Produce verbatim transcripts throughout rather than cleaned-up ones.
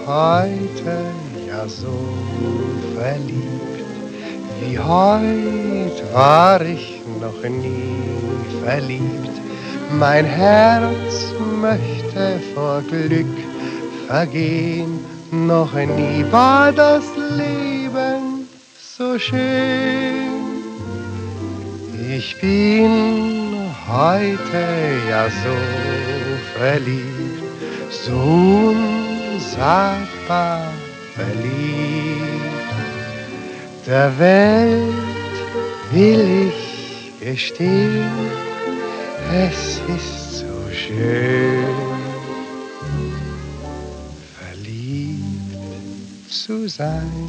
heute ja so verliebt. Wie heut war ich noch nie verliebt. Mein Herz möchte vor Glück vergehen. Noch nie war das Leben so schön. Ich bin heute ja so verliebt, so unsagbar verliebt. Der Welt will ich gestehen, es ist so schön, verliebt zu sein,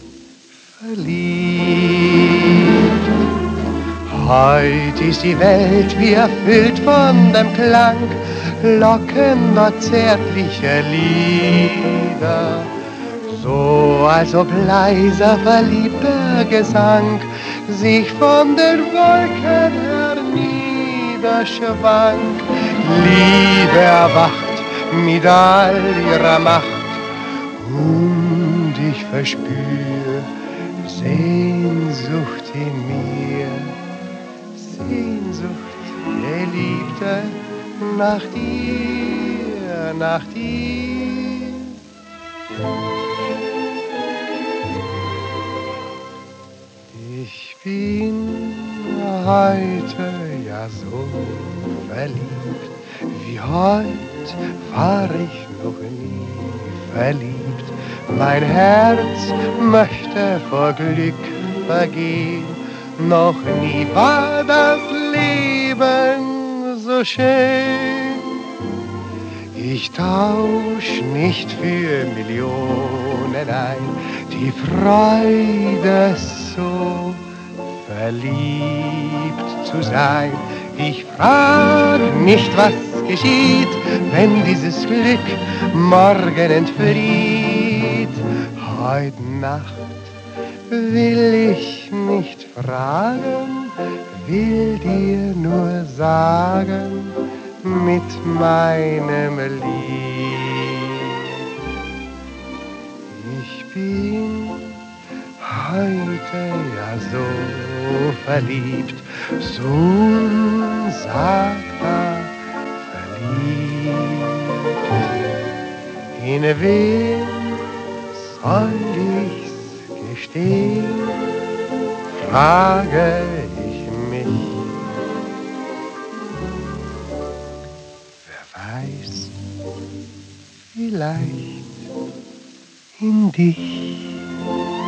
verliebt. Heut ist die Welt wie erfüllt von dem Klang lockender, zärtlicher Lieder, so als ob leiser, verliebter Gesang sich von den Wolken herniederschwankt. Liebe erwacht mit all ihrer Macht und ich verspür Sehnsucht in mir. Sehnsucht, Geliebte, nach dir, nach dir. Ich bin heute ja so verliebt, wie heut war ich noch nie verliebt. Mein Herz möchte vor Glück vergehen. Noch nie war das Leben so schön. Ich tausch nicht für Millionen ein, die Freude so verliebt zu sein. Ich frag nicht, was geschieht, wenn dieses Glück morgen entflieht. Heut Nacht will ich nicht fragen, will dir nur sagen, mit meinem Lied. Ich bin heute ja so verliebt, so unsagbar verliebt. In wen soll ich's gestehen, frage ich mich. Wer weiß, vielleicht in dich.